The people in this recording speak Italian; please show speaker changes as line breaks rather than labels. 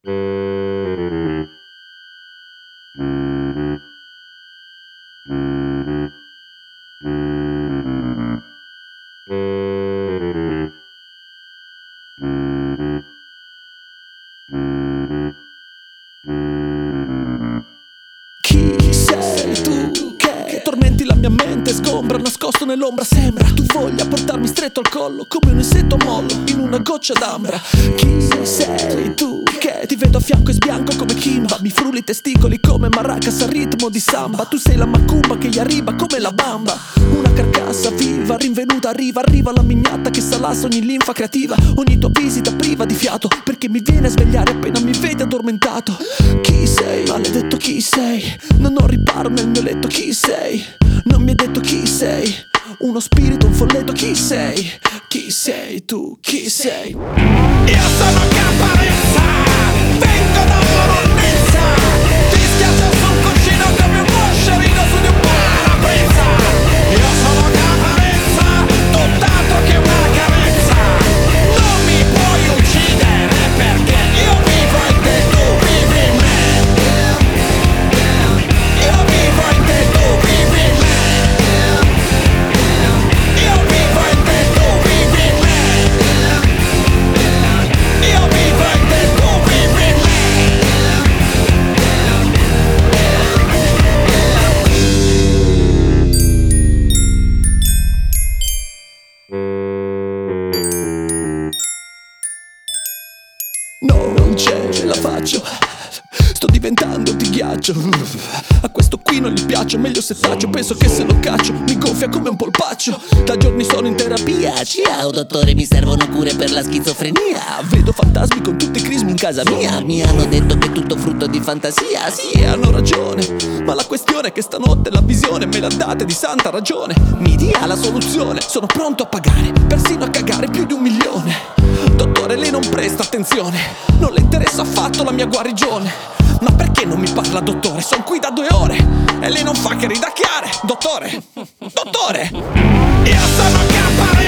Chi sei tu che tormenti la mia mente, sgombra, nascosto nell'ombra sembra tu voglia portarmi stretto al collo come un insetto mollo in una goccia d'ambra. Chi sei tu che ti vedo a fianco e sbianco come Kimba, mi frulli i testicoli come maracas al ritmo di samba. Tu sei la macumba che gli arriva come la bamba, una carcassa viva, rinvenuta, arriva la mignata che salassa ogni linfa creativa. Ogni tua visita priva di fiato, perché mi viene a svegliare appena mi vede addormentato. Chi sei? Maledetto chi sei? Non ho riparo nel mio letto. Chi sei? Non mi hai detto chi sei. Uno spirito, un folletto. Chi sei? Chi sei tu? Chi sei?
Io sono Caparezza, vengo da Voronesia, ti schiaccio sul cuscino come un moscerino su di un parabrezza. Io sono Caparezza, tutt'altro che una carezza. Non mi puoi uccidere perché io vivo in te, tu vivi in me. Io vivo in te, tu vivi in me. Io vivo in te, tu vivi in me. Io vivo in te, tu vivi in me.
No, non ce la faccio, sto diventando di ghiaccio. A questo qui non gli piace, meglio se taccio. Penso che se lo caccio mi gonfia come un polpaccio. Da giorni sono in terapia.
Ciao dottore, mi servono cure per la schizofrenia.
Vedo fantasmi con tutti i crismi in casa mia.
Mi hanno detto che è tutto frutto di fantasia.
Sì, hanno ragione, ma la questione è che stanotte la visione me la date di santa ragione. Mi dia la soluzione, sono pronto a pagare, persino a cagare più di 1 milione. Dottore, lei non presta attenzione, non le interessa affatto la mia guarigione. Ma perché non mi parla, dottore? Sono qui da 2 ore e lei non fa che ridacchiare. Dottore, dottore,
Io sono Caparezza.